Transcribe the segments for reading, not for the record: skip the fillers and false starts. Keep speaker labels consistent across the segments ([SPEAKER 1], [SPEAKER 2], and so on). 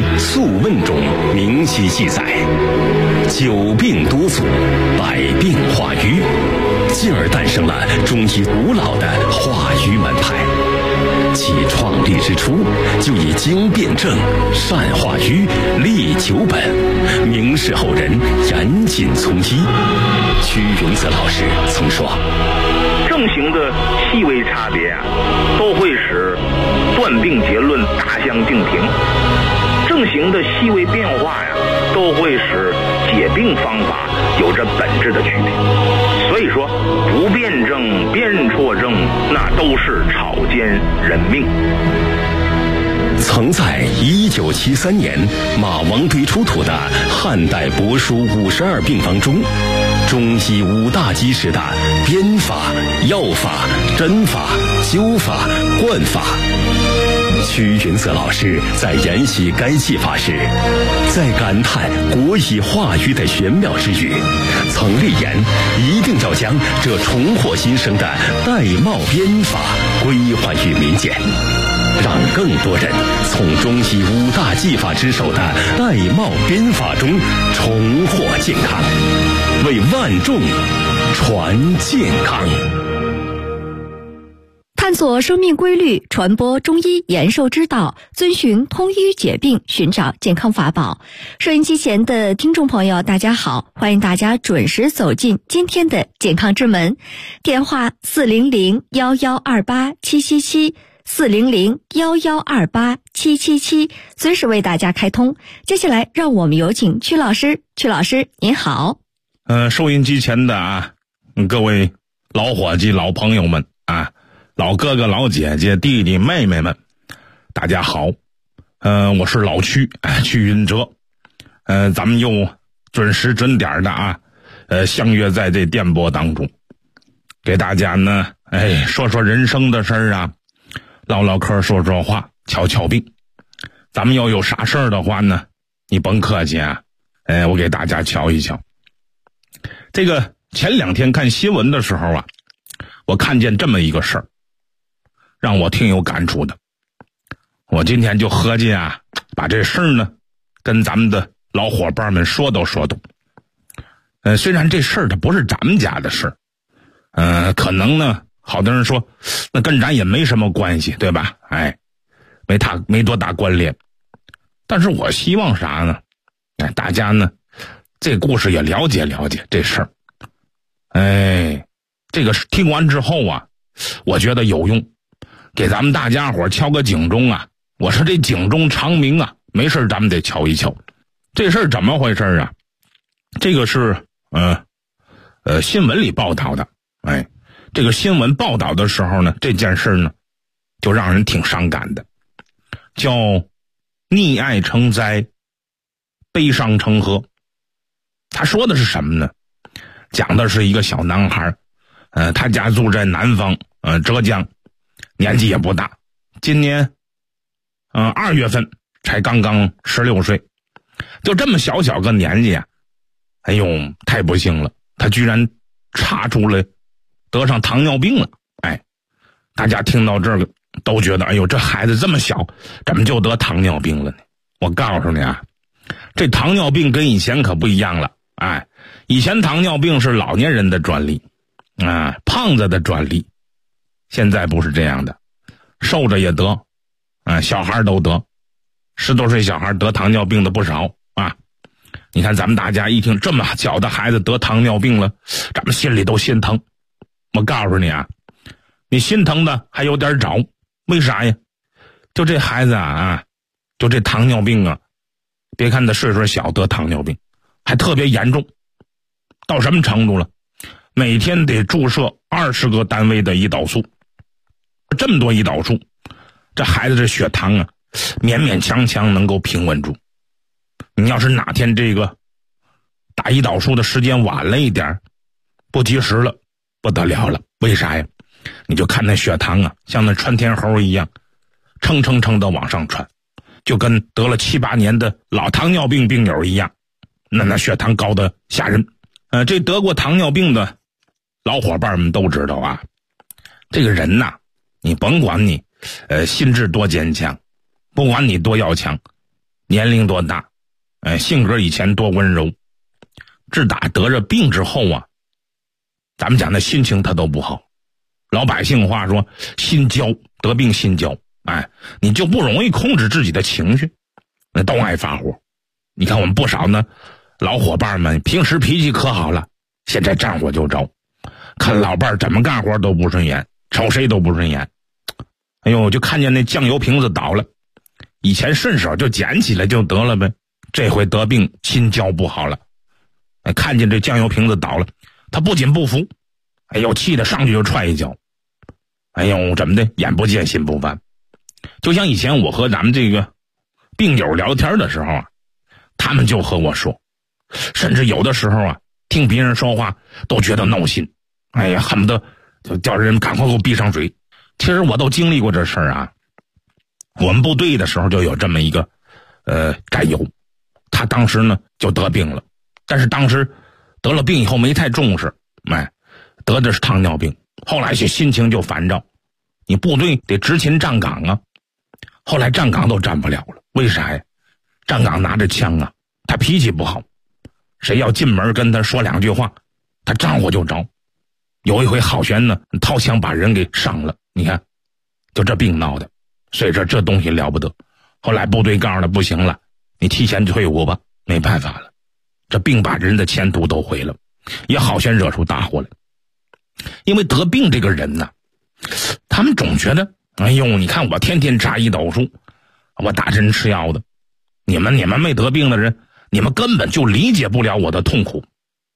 [SPEAKER 1] 《素问》中明晰记载：久病多阻，百病化瘀，进而诞生了中医古老的化瘀门派。其创立之初，就以经辨证、善化瘀、利久本，明示后人严谨从医。屈云泽老师曾说：
[SPEAKER 2] 症型的细微差别啊，都会使断病结论大相径庭；症型的细微变化呀，都会使解病方法有着本质的区别。所以说，不辩证、辨错症，那都是草菅人命。
[SPEAKER 1] 曾在1973年马王堆出土的汉代帛书52病方中，中医5大基石的编法、药法、针法、灸法、灌法。屈云泽老师在研习该技法时，在感叹国医化瘀的玄妙之余，曾立言一定要将这重获新生的玳瑁编法归还于民间，让更多人从中医5大技法之首的玳瑁编法中重获健康，为万众传健康。
[SPEAKER 3] 探索生命规律，传播中医延寿之道，遵循通医解病，寻找健康法宝。收音机前的听众朋友，大家好，欢迎大家准时走进今天的健康之门。电话400-1128-777。400-1128-777，随时为大家开通。接下来让我们有请曲老师。曲老师您好。
[SPEAKER 4] 收音机前的各位老伙计、老朋友们老哥哥、老姐姐、弟弟妹妹们，大家好。我是老曲云哲。咱们又准时准点的相约在这电波当中，给大家呢说说人生的事儿唠唠嗑，说说话，瞧瞧病。咱们要有啥事儿的话呢，你甭客气我给大家瞧一瞧。这个前2天看新闻的时候我看见这么一个事儿，让我挺有感触的。我今天就合计把这事儿呢跟咱们的老伙伴们说道。虽然这事儿它不是咱们家的事儿，可能呢好多人说那跟咱也没什么关系，对吧？没多大关联。但是我希望啥呢？大家呢这故事也了解了解这事儿。这个听完之后我觉得有用，给咱们大家伙敲个警钟我说这警钟长鸣没事咱们得敲一敲。这事儿怎么回事这个是新闻里报道的。这个新闻报道的时候呢，这件事呢就让人挺伤感的，叫溺爱成灾，悲伤成河。他说的是什么呢？讲的是一个小男孩，他家住在南方，浙江，年纪也不大，今年2月份才刚刚16岁，就这么小个年纪哎呦，太不幸了，他居然查出了得上糖尿病了。大家听到这个都觉得，哎呦，这孩子这么小怎么就得糖尿病了呢？我告诉你这糖尿病跟以前可不一样了。以前糖尿病是老年人的专利胖子的专利，现在不是这样的，瘦着也得小孩都得，10多岁小孩得糖尿病的不少你看咱们大家一听这么小的孩子得糖尿病了，咱们心里都心疼。我告诉你你心疼的还有点早。为啥呀？就这孩子就这糖尿病别看他岁数小得糖尿病，还特别严重，到什么程度了？每天得注射20个单位的胰岛素，这么多胰岛素，这孩子这血糖勉勉强强能够平稳住。你要是哪天这个打胰岛素的时间晚了一点，不及时了，不得了了。为啥呀？你就看那血糖像那窜天猴一样，蹭的往上窜，就跟得了7、8年的老糖尿病病友一样，那血糖高的吓人。这得过糖尿病的老伙伴们都知道这个人你甭管你心智多坚强，不管你多要强， 年龄多大，性格以前多温柔，自打得着病之后啊，咱们讲的心情他都不好。老百姓话说心焦，得病心焦，你就不容易控制自己的情绪，都爱发火。你看我们不少呢老伙伴们平时脾气可好了，现在战火就着，看老伴怎么干活都不顺眼，瞅谁都不顺眼。就看见那酱油瓶子倒了，以前顺手就捡起来就得了呗，这回得病心焦不好了。看见这酱油瓶子倒了，他不仅不服，气得上去就踹一脚。怎么的，眼不见心不烦。就像以前我和咱们这个病友聊天的时候啊，他们就和我说，甚至有的时候啊，听别人说话都觉得闹心，恨不得就叫人赶快给我闭上嘴。其实我都经历过这事儿啊。我们部队的时候就有这么一个战友，他当时呢就得病了，但是当时得了病以后没太重视，得的是糖尿病，后来心情就烦躁。你部队得执勤站岗啊，后来站岗都站不了了，为啥呀？站岗拿着枪啊，他脾气不好，谁要进门跟他说两句话，他仗火就着。有一回好悬呢，掏枪把人给伤了，你看就这病闹的。所以说这东西了不得，后来部队告诉他不行了，你提前退伍吧，没办法了，这病把人的前途都毁了，也好悬惹出大祸来。因为得病这个人呢，他们总觉得你看我天天扎胰岛素，我打针吃药的，你们没得病的人，你们根本就理解不了我的痛苦。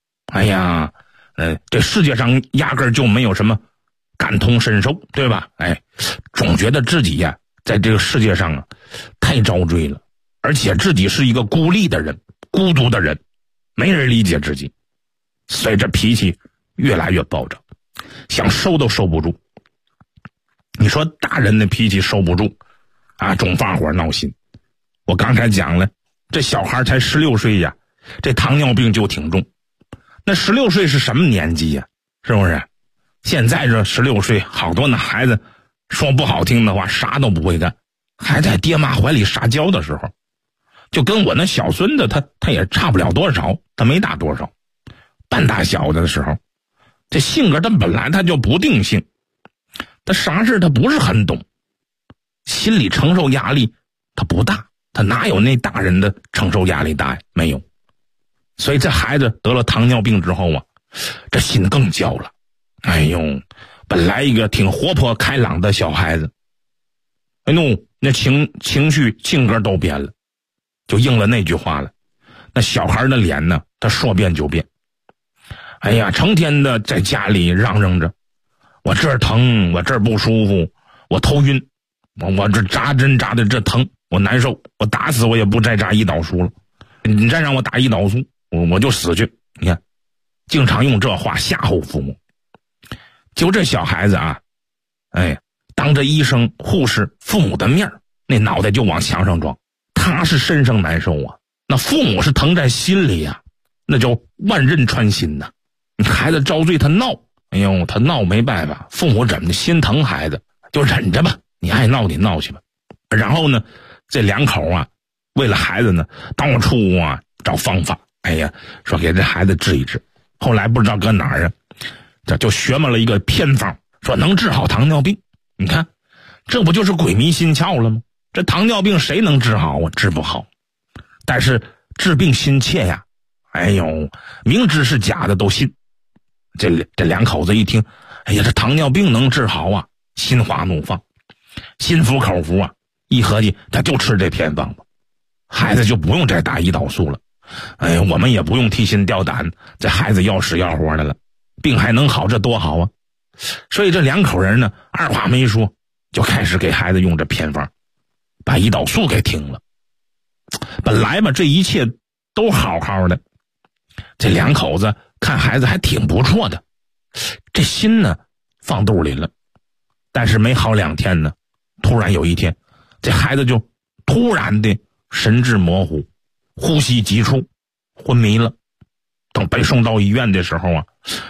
[SPEAKER 4] 这世界上压根儿就没有什么感同身受，对吧？总觉得自己呀，在这个世界上啊太遭罪了，而且自己是一个孤立的人，孤独的人，没人理解自己，所以这脾气越来越暴躁，想收都收不住。你说大人的脾气收不住啊，总发火闹心。我刚才讲了，这小孩才16岁呀，这糖尿病就挺重。那16岁是什么年纪呀？是不是？现在这16岁，好多那孩子说不好听的话，啥都不会干，还在爹妈怀里撒娇的时候，就跟我那小孙子他也差不了多少，他没大多少。半大小的时候，这性格他本来他就不定性，他啥事他不是很懂，心理承受压力他不大，他哪有那大人的承受压力大呀？没有。所以这孩子得了糖尿病之后啊，这心更焦了。本来一个挺活泼开朗的小孩子，那情绪性格都变了，就应了那句话了。那小孩的脸呢，他说变就变。成天的在家里嚷嚷着，我这儿疼，我这儿不舒服，我头晕，我这扎针扎的这疼，我难受，我打死我也不再扎胰岛素了。你再让我打胰岛素，我就死去。你看，经常用这话吓唬父母。就这小孩子啊，当着医生、护士、父母的面，那脑袋就往墙上撞，他是身上难受啊，那父母是疼在心里啊，那叫万刃穿心呐。你孩子遭罪他闹，他闹没办法，父母怎么的心疼孩子就忍着吧，你爱闹你闹去吧。然后呢，这两口啊，为了孩子呢，到处啊找方法，说给这孩子治一治。后来不知道搁哪儿啊，这就学摸了一个偏方，说能治好糖尿病。你看，这不就是鬼迷心窍了吗？这糖尿病谁能治好啊？治不好。但是治病心切呀，明知是假的都信。这两口子一听，这糖尿病能治好啊，心花怒放，心服口服啊，一合计他就吃这偏方吧，孩子就不用再打胰岛素了。我们也不用提心吊胆，这孩子要死要活的了，病还能好，这多好啊。所以这两口人呢，二话没说就开始给孩子用这偏方，把胰岛素给停了。本来吧，这一切都好好的，这两口子看孩子还挺不错的，这心呢放肚里了。但是没好2天呢，突然有一天，这孩子就突然的神志模糊，呼吸急促，昏迷了。等被送到医院的时候啊，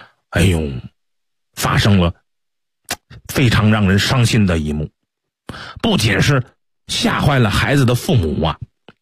[SPEAKER 4] 发生了非常让人伤心的一幕。不仅是吓坏了孩子的父母啊，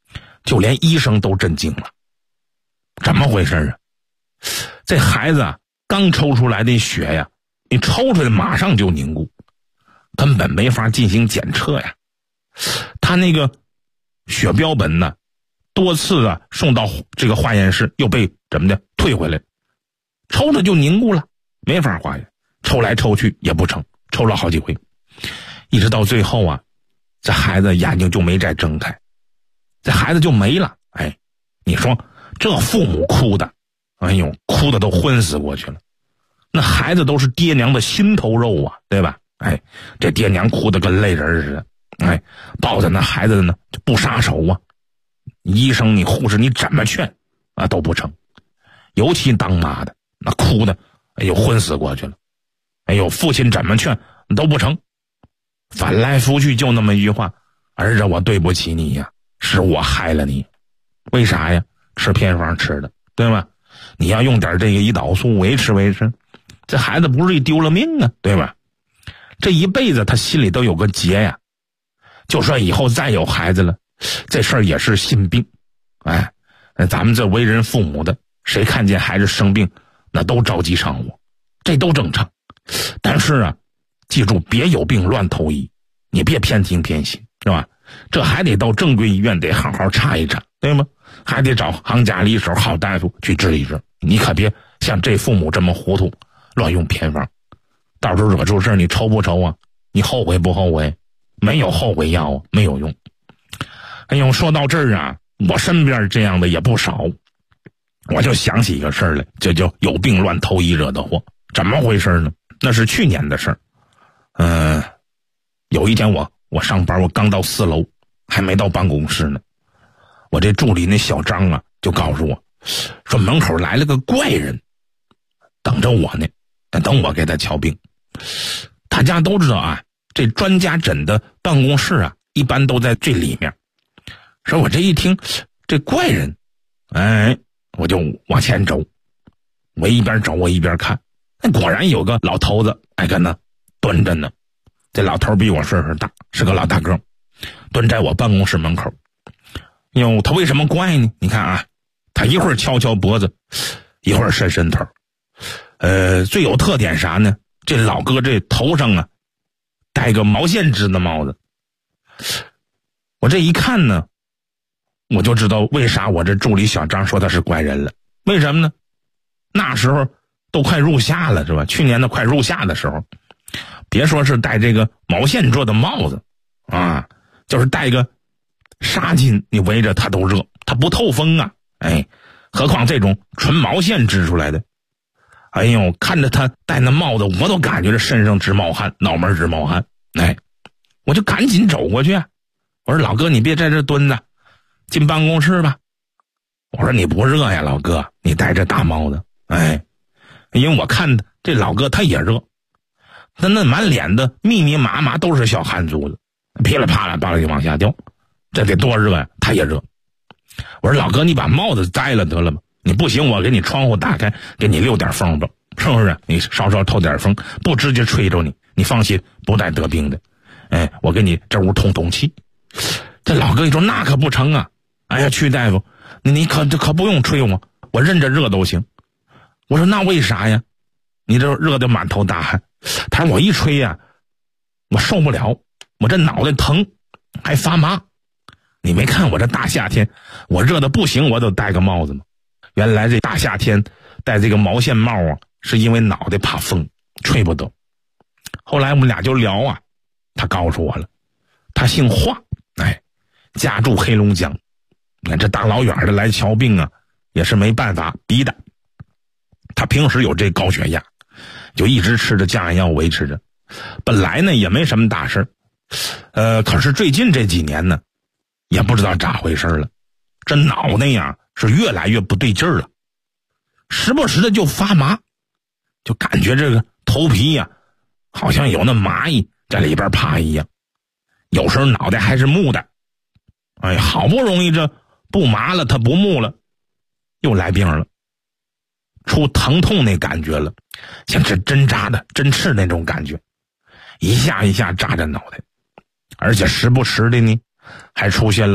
[SPEAKER 4] 就连医生都震惊了。怎么回事啊？这孩子啊，刚抽出来的血呀，你抽出来马上就凝固，根本没法进行检测呀。他那个血标本呢，多次啊送到这个化验室，又被怎么的退回来，抽着就凝固了，没法化验，抽来抽去也不成，抽了好几回，一直到最后啊，这孩子眼睛就没再睁开，这孩子就没了。哎，你说这父母哭的，哎呦，哭的都昏死过去了。那孩子都是爹娘的心头肉啊，对吧？哎，这爹娘哭的跟泪人似的，哎，抱着那孩子呢就不撒手啊。医生你护士你怎么劝啊都不成，尤其当妈的那哭的，哎呦昏死过去了。哎呦，父亲怎么劝都不成，翻来覆去就那么一句话：儿子，我对不起你呀，是我害了你。为啥呀？吃偏方吃的，对吧？你要用点这个胰岛素维持维持，这孩子不是丢了命啊，对吧？这一辈子他心里都有个结呀。就算以后再有孩子了，这事儿也是心病。哎，咱们这为人父母的，谁看见孩子生病，那都着急上火，这都正常。但是啊，记住别有病乱投医，你别偏听偏信，是吧？这还得到正规医院得好好查一查，对吗？还得找行家里手好大夫去治一治，你可别像这父母这么糊涂，乱用偏方，到时候惹出事你抽不抽啊？你后悔不后悔？没有后悔药啊，没有用。哎呦，说到这儿啊，我身边这样的也不少，我就想起一个事儿来，这叫有病乱投医惹的祸。怎么回事呢？那是去年的事儿。有一天我上班，我刚到4楼，还没到办公室呢，我这助理那小张啊就告诉我说门口来了个怪人，等着我呢，等我给他瞧病。大家都知道啊，这专家诊的办公室啊一般都在最里面。说我这一听这怪人，哎，我就往前走，我一边走我一边看，果然有个老头子哎跟那蹲着呢。这老头比我岁数大，是个老大哥，蹲在我办公室门口。哟，他为什么怪呢？你看啊，他一会儿敲敲脖子，一会儿伸伸头。最有特点啥呢？这老哥这头上啊戴个毛线织的帽子。我这一看呢，我就知道为啥我这助理小张说他是怪人了。为什么呢？那时候都快入夏了，是吧？去年的快入夏的时候，别说是戴这个毛线做的帽子啊，就是戴个纱巾你围着它都热，它不透风啊。哎，何况这种纯毛线织出来的。哎呦，看着他戴那帽子，我都感觉这身上直冒汗，脑门直冒汗。哎，我就赶紧走过去啊，我说老哥你别在这蹲着，进办公室吧。我说你不热呀老哥，你戴着大帽子。哎，因为我看这老哥他也热，他那满脸的密密麻麻都是小汗珠子，噼里啪啦啪啦就往下掉，这得多热呀，他也热。我说老哥你把帽子摘了得了吧，你不行我给你窗户打开，给你溜点风吧，是不是？你稍稍透点风，不直接吹着你，你放心不带得病的。哎，我给你这屋通通气。这老哥一说那可不成啊，哎呀曲大夫你可不用吹我忍着热都行。我说那为啥呀？你这热得满头大汗。他说我一吹呀，我受不了，我这脑袋疼还发麻。你没看我这大夏天我热得不行，我都戴个帽子吗？原来这大夏天戴这个毛线帽啊，是因为脑袋怕风吹不得。后来我们俩就聊啊，他告诉我了，他姓华，哎，家住黑龙江。你看这大老远的来瞧病啊，也是没办法逼的。他平时有这高血压，就一直吃着降压药维持着，本来呢也没什么大事，可是最近这几年呢，也不知道咋回事了，这脑袋呀是越来越不对劲儿了，时不时的就发麻，就感觉这个头皮呀好像有那蚂蚁在里边爬一样，有时候脑袋还是木的。哎，好不容易这不麻了，他不木了，又来病了，出疼痛那感觉了，像是针扎的针刺那种感觉，一下一下扎着脑袋，而且时不时的呢还出现了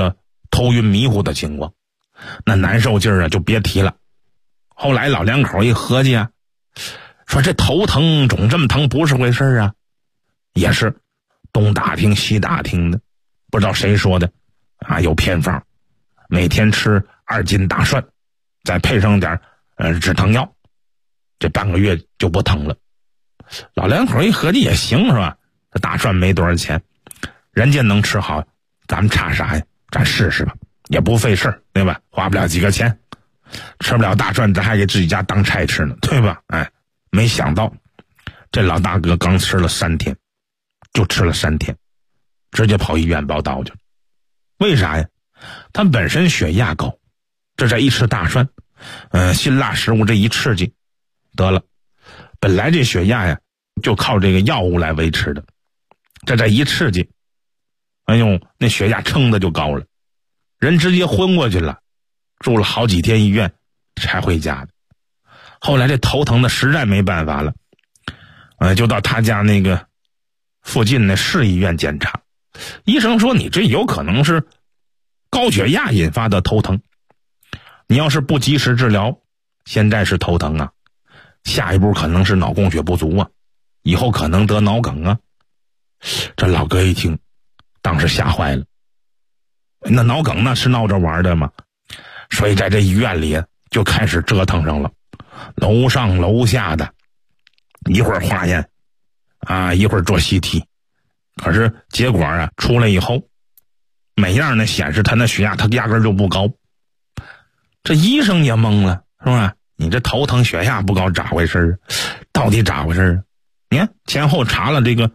[SPEAKER 4] 头晕迷糊的情况，那难受劲儿啊就别提了。后来老两口一合计啊，说这头疼总这么疼不是回事啊，也是东打听西打听的，不知道谁说的啊，有偏方，每天吃2斤大蒜，再配上点止疼药，这半个月就不疼了。老两口一合计也行是吧？这大蒜没多少钱，人家能吃好，咱们差啥呀？咱试试吧，也不费事对吧？花不了几个钱，吃不了大蒜，咱还给自己家当菜吃呢，对吧？哎，没想到这老大哥刚吃了3天，就吃了3天，直接跑医院报道去了。为啥呀？他本身血压高，这再一吃大蒜，辛辣食物这一刺激，得了，本来这血压呀就靠这个药物来维持的，这再一刺激，哎呦，那血压撑的就高了，人直接昏过去了，住了好几天医院才回家的。后来这头疼的实在没办法了，就到他家那个附近的市医院检查，医生说你这有可能是高血压引发的头疼，你要是不及时治疗，现在是头疼啊，下一步可能是脑供血不足啊，以后可能得脑梗啊。这老哥一听当时吓坏了，那脑梗那是闹着玩的吗？所以在这医院里就开始折腾上了，楼上楼下的，一会儿化验啊，一会儿做 CT， 可是结果啊出来以后，每样呢显示他那血压他压根就不高。这医生也懵了，是吧？你这头疼血压不高咋回事？到底咋回事？你看前后查了这个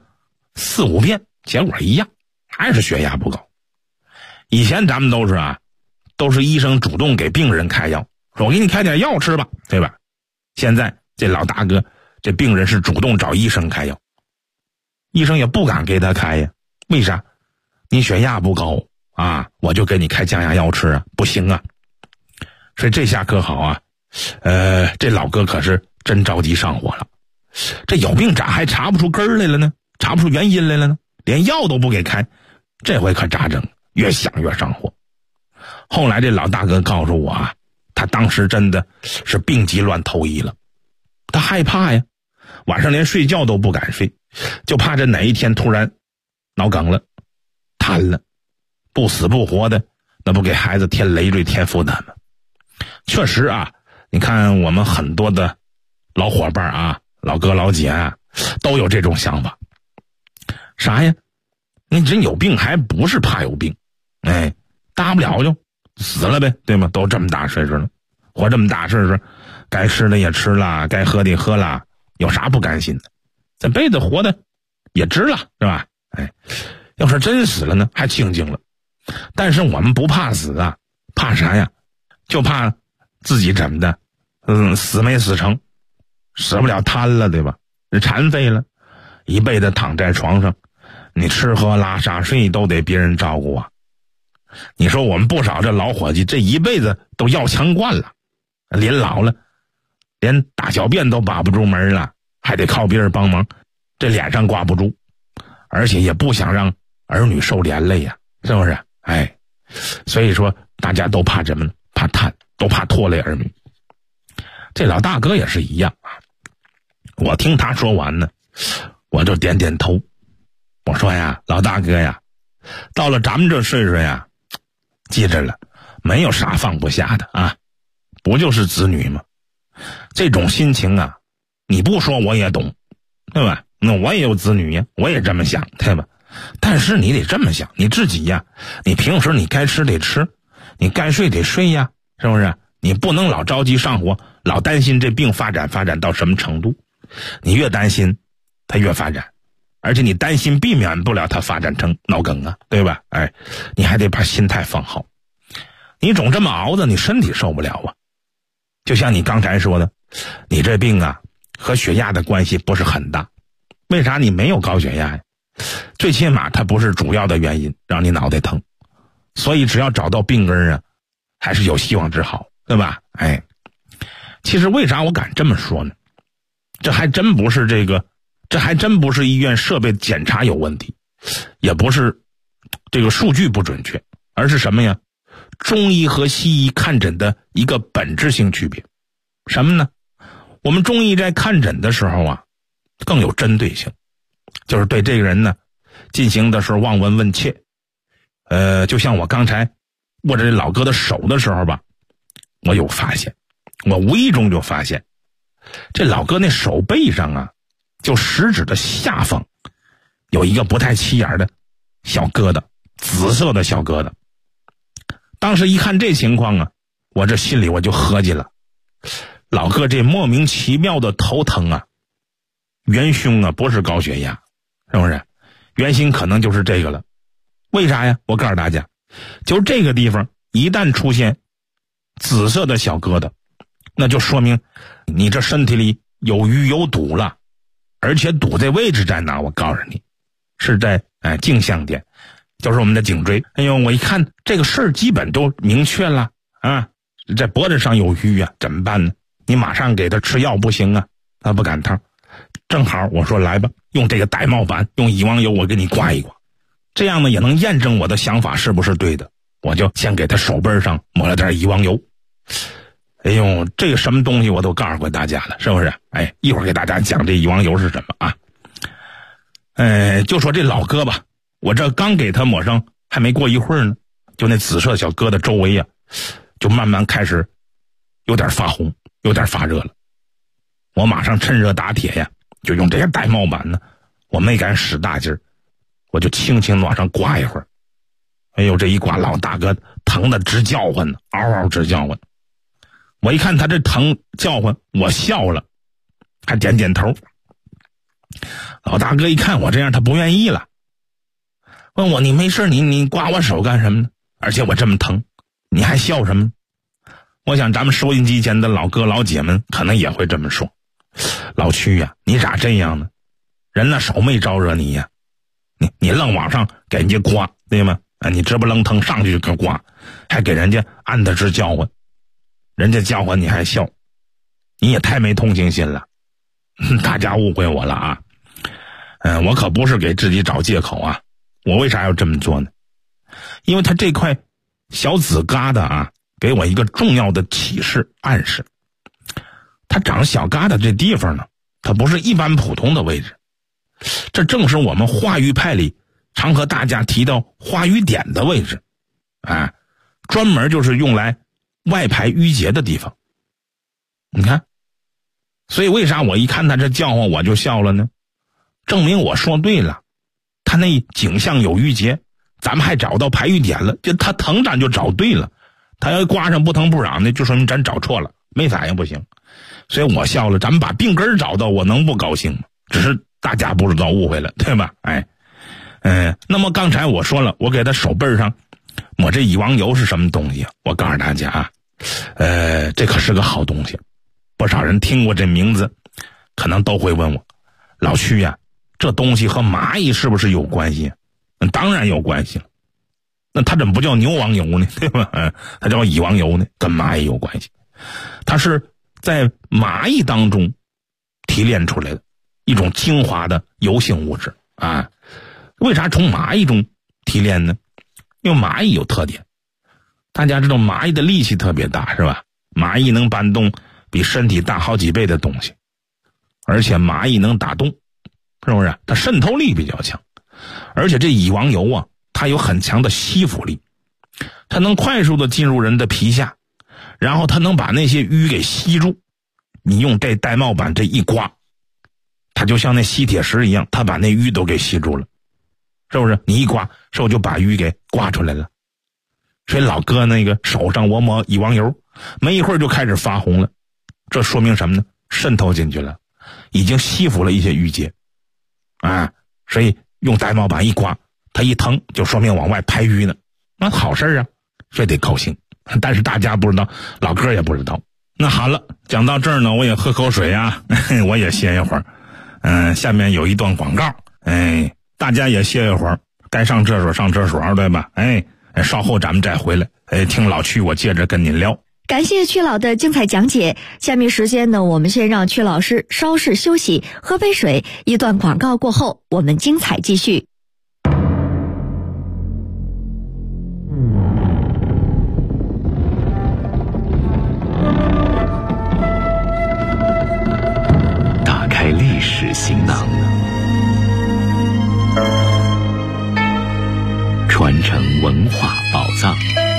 [SPEAKER 4] 4、5遍，结果一样，还是血压不高。以前咱们都是医生主动给病人开药，说我给你开点药吃吧，对吧？现在这老大哥这病人是主动找医生开药，医生也不敢给他开呀。为啥？你血压不高啊，我就给你开降压药吃啊，不行啊。所以这下可好啊，这老哥可是真着急上火了。这有病咋还查不出根儿来了呢？查不出原因来了呢？连药都不给开，这回可咋整？越想越上火。后来这老大哥告诉我啊，他当时真的是病急乱投医了，他害怕呀，晚上连睡觉都不敢睡，就怕这哪一天突然脑梗了，瘫了，不死不活的，那不给孩子添累赘添负担吗？确实啊，你看我们很多的老伙伴啊，老哥老姐啊，都有这种想法。啥呀？你真有病还不是怕有病，大不了就死了呗，对吗？都这么大岁数了，活这么大岁数，该吃的也吃了，该喝的也喝了，有啥不甘心的？这辈子活的也值了，是吧？要是真死了呢，还清静了。但是我们不怕死啊，怕啥呀？就怕自己怎么的，死没死成，死不了瘫了，对吧？残废了，一辈子躺在床上，你吃喝拉撒睡都得别人照顾啊。你说我们不少这老伙计这一辈子都要强惯了，临老了连大小便都把不住门了，还得靠别人帮忙，这脸上挂不住，而且也不想让儿女受连累呀，是不是？所以说大家都怕什么呢？怕瘫，都怕拖累儿女。这老大哥也是一样啊。我听他说完呢，我就点点头。我说呀，老大哥呀，到了咱们这岁数呀，记着了，没有啥放不下的啊，不就是子女吗？这种心情啊，你不说我也懂，对吧？那我也有子女呀，我也这么想，对吧？但是你得这么想，你自己呀，你平时你该吃得吃，你该睡得睡呀，是不是？你不能老着急上火，老担心这病发展到什么程度，你越担心它越发展，而且你担心避免不了它发展成脑梗啊，对吧？你还得把心态放好，你总这么熬着，你身体受不了啊。就像你刚才说的，你这病啊和血压的关系不是很大，为啥你没有高血压呀？最起码它不是主要的原因让你脑袋疼，所以只要找到病根啊，还是有希望治好，对吧？其实为啥我敢这么说呢？这还真不是医院设备检查有问题，也不是这个数据不准确，而是什么呀？ 中医和西医看诊的一个本质性区别。什么呢？我们中医在看诊的时候啊，更有针对性，就是对这个人呢进行的是望闻问切。就像我刚才握着这老哥的手的时候吧，我有发现，我无意中就发现这老哥那手背上啊，就食指的下方有一个不太起眼的小疙瘩，紫色的小疙瘩。当时一看这情况啊，我这心里我就合计了，老哥这莫名其妙的头疼啊，元凶啊不是高血压，是不是？元凶可能就是这个了。为啥呀？我告诉大家，就这个地方一旦出现紫色的小疙瘩，那就说明你这身体里有淤有堵了，而且堵这位置在哪？我告诉你，是在颈项点，就是我们的颈椎。哎呦，我一看这个事儿基本都明确了啊，在脖子上有淤啊，怎么办呢？你马上给他吃药不行啊，他不赶趟。正好我说来吧，用这个玳瑁板，用乙王油我给你刮一刮，这样呢也能验证我的想法是不是对的。我就先给他手背上抹了点乙王油。哎呦，这个什么东西我都告诉过大家了，是不是？一会儿给大家讲这乙王油是什么啊。就说这老哥吧，我这刚给他抹上还没过一会儿呢，就那紫色小疙瘩周围啊，就慢慢开始有点发红，有点发热了。我马上趁热打铁呀，就用这个玳瑁板呢，我没敢使大劲儿，我就轻轻往上刮一会儿。哎呦，这一刮老大哥疼的直叫唤呢，嗷嗷直叫唤。我一看他这疼叫唤，我笑了，还点点头。老大哥一看我这样，他不愿意了，问我你没事，你刮我手干什么呢？而且我这么疼，你还笑什么？我想咱们收音机前的老哥老姐们可能也会这么说，老屈呀，你咋这样呢？人那手没招惹你呀，你愣往上给人家刮，对吗？你直不愣腾上去就给刮，还给人家按的直叫唤，人家叫唤你还笑，你也太没同情心了。大家误会我了啊。我可不是给自己找借口啊。我为啥要这么做呢？因为他这块小紫疙瘩啊，给我一个重要的启示暗示。他长小疙瘩这地方呢，它不是一般普通的位置，这正是我们化瘀派里常和大家提到化瘀点的位置专门就是用来外排淤结的地方。你看，所以为啥我一看他这叫唤我就笑了呢？证明我说对了，他那颈项有淤结，咱们还找到排瘀点了，就他疼咱就找对了。他要刮上不疼不痒的，就说明咱找错了，没反应不行。所以我笑了，咱们把病根找到，我能不高兴吗？只是大家不知道误会了，对吧？那么刚才我说了，我给他手背上抹这乙王油是什么东西啊？我告诉大家啊，这可是个好东西。不少人听过这名字，可能都会问我，老屈呀，这东西和蚂蚁是不是有关系？当然有关系了。那它怎么不叫牛王油呢？对吧？它叫乙王油呢，跟蚂蚁有关系。它是在蚂蚁当中提炼出来的一种精华的油性物质啊。为啥从蚂蚁中提炼呢？因为蚂蚁有特点，大家知道蚂蚁的力气特别大，是吧？蚂蚁能搬动比身体大好几倍的东西，而且蚂蚁能打洞，是不是？它渗透力比较强，而且这乙王油啊，它有很强的吸附力，它能快速的进入人的皮下，然后它能把那些淤给吸住。你用这玳瑁板这一刮，它就像那吸铁石一样，它把那淤都给吸住了，是不是？你一刮，是不是就把淤给刮出来了？所以老哥那个手上我抹乙王油，没一会儿就开始发红了，这说明什么呢？渗透进去了，已经吸附了一些淤结所以用玳瑁板一刮，它一疼就说明往外排淤呢，那好事啊，所以得高兴。但是大家不知道，老哥也不知道。那好了，讲到这儿呢，我也喝口水啊，我也歇一会儿。下面有一段广告，大家也歇一会儿，该上厕所上厕所，对吧？稍后咱们再回来，听老屈我接着跟您聊。
[SPEAKER 3] 感谢屈老的精彩讲解。下面时间呢，我们先让屈老师稍事休息，喝杯水。一段广告过后，我们精彩继续。
[SPEAKER 5] 行囊，传承文化宝藏。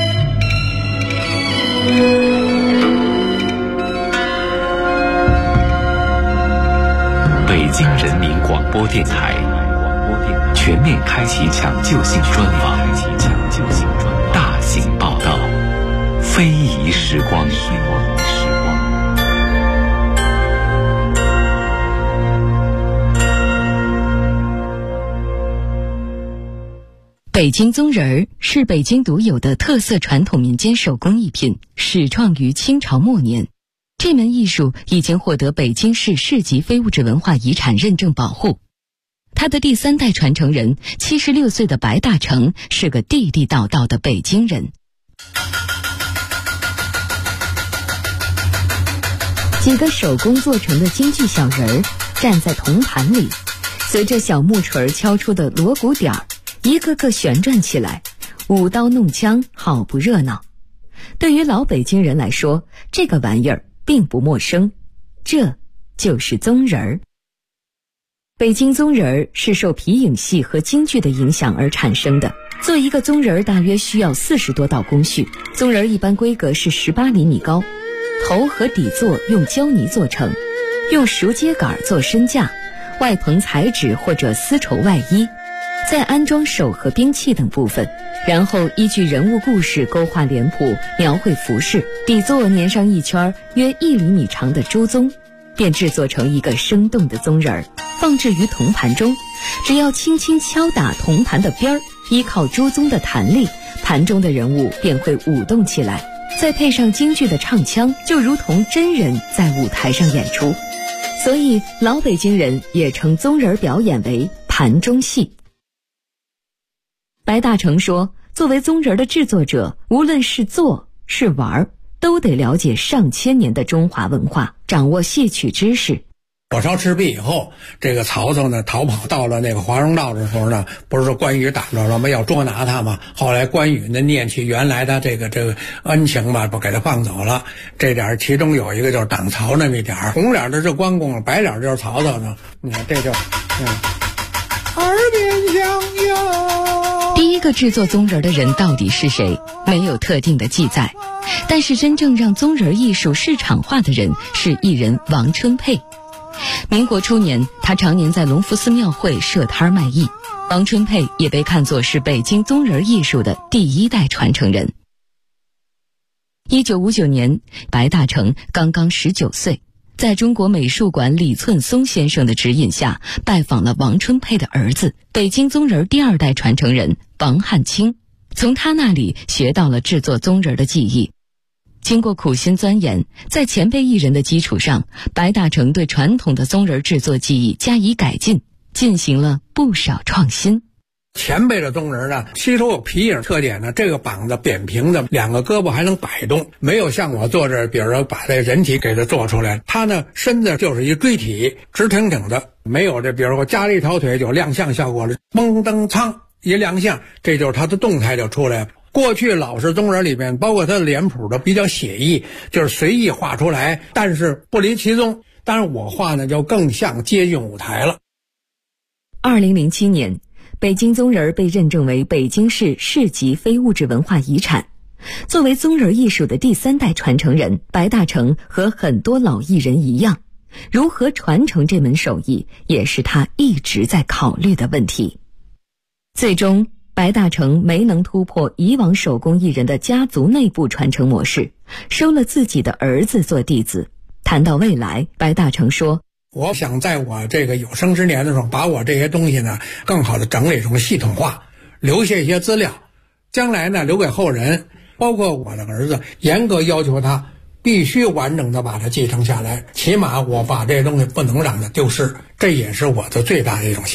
[SPEAKER 5] 北京人民广播电台全面开启抢救性专访，大型报道，非遗时光。
[SPEAKER 6] 北京宗人儿是北京独有的特色传统民间手工艺品，始创于清朝末年。这门艺术已经获得北京市市级非物质文化遗产认证保护。他的第3代传承人76岁的白大成是个地地道道的北京人。几个手工做成的京剧小人儿站在铜盘里，随着小木锤敲出的锣鼓点儿，一个个旋转起来，舞刀弄枪，好不热闹。对于老北京人来说，这个玩意儿并不陌生，这就是宗人儿。北京宗人儿是受皮影戏和京剧的影响而产生的。做一个宗人儿大约需要40多道工序，宗人儿一般规格是18厘米高，头和底座用胶泥做成，用熟秸秆做身架，外棚彩纸或者丝绸外衣，再安装手和兵器等部分，然后依据人物故事勾画脸谱，描绘服饰，底座粘上一圈约1厘米长的朱宗，便制作成一个生动的宗人儿，放置于铜盘中。只要轻轻敲打铜盘的边儿，依靠朱宗的弹力，盘中的人物便会舞动起来，再配上京剧的唱腔，就如同真人在舞台上演出。所以老北京人也称宗人表演为盘中戏。白大成说，作为宗人的制作者，无论是做是玩，都得了解上千年的中华文化，掌握戏曲知识。
[SPEAKER 7] 火烧赤壁以后，这个曹操呢逃跑到了那个华容道的时候呢，不是说关羽打着了吗？要捉拿他嘛。后来关羽呢念起原来的这个恩情吧，不给他放走了。这点其中有一个就是挡曹那么一点，红脸的是关公，白脸就是曹操呢。你看这就耳边响哟。
[SPEAKER 6] 第一个制作宗人的人到底是谁？没有特定的记载。但是真正让宗人艺术市场化的人是艺人王春佩。民国初年，他常年在隆福寺庙会设摊卖艺。王春佩也被看作是北京宗人艺术的第1代传承人。1959年，白大成刚刚19岁，在中国美术馆李寸松先生的指引下，拜访了王春佩的儿子，北京宗人第2代传承人王汉卿，从他那里学到了制作宗人的技艺。经过苦心钻研，在前辈艺人的基础上，白大成对传统的宗人制作技艺加以改进，进行了不少创新。
[SPEAKER 7] 前辈的宗人呢，吸收有皮影特点呢，这个膀子扁平的，2个胳膊还能摆动，没有像我做这，比如说把这人体给它做出来，他呢身子就是一锥体，直挺挺的，没有这，比如说加了一条腿有亮相效果了，嘣噔苍一亮相，这就是他的动态就出来了。过去老式宗人里面，包括他的脸谱的比较写意，就是随意画出来，但是不离其宗。当然我画呢就更像接近舞台了。
[SPEAKER 6] 2007年，北京宗人被认证为北京市市级非物质文化遗产。作为宗人艺术的第3代传承人，白大成和很多老艺人一样，如何传承这门手艺，也是他一直在考虑的问题。最终白大成没能突破以往手工艺人的家族内部传承模式，收了自己的儿子做弟子。谈到未来，白大成说，
[SPEAKER 7] 我想在我这个有生之年的时候，把我这些东西呢更好的整理成系统化，留下一些资料，将来呢留给后人，包括我的儿子，严格要求他必须完整的把它继承下来，起码我把这些东西不能让它丢失，这也是我的最大的一种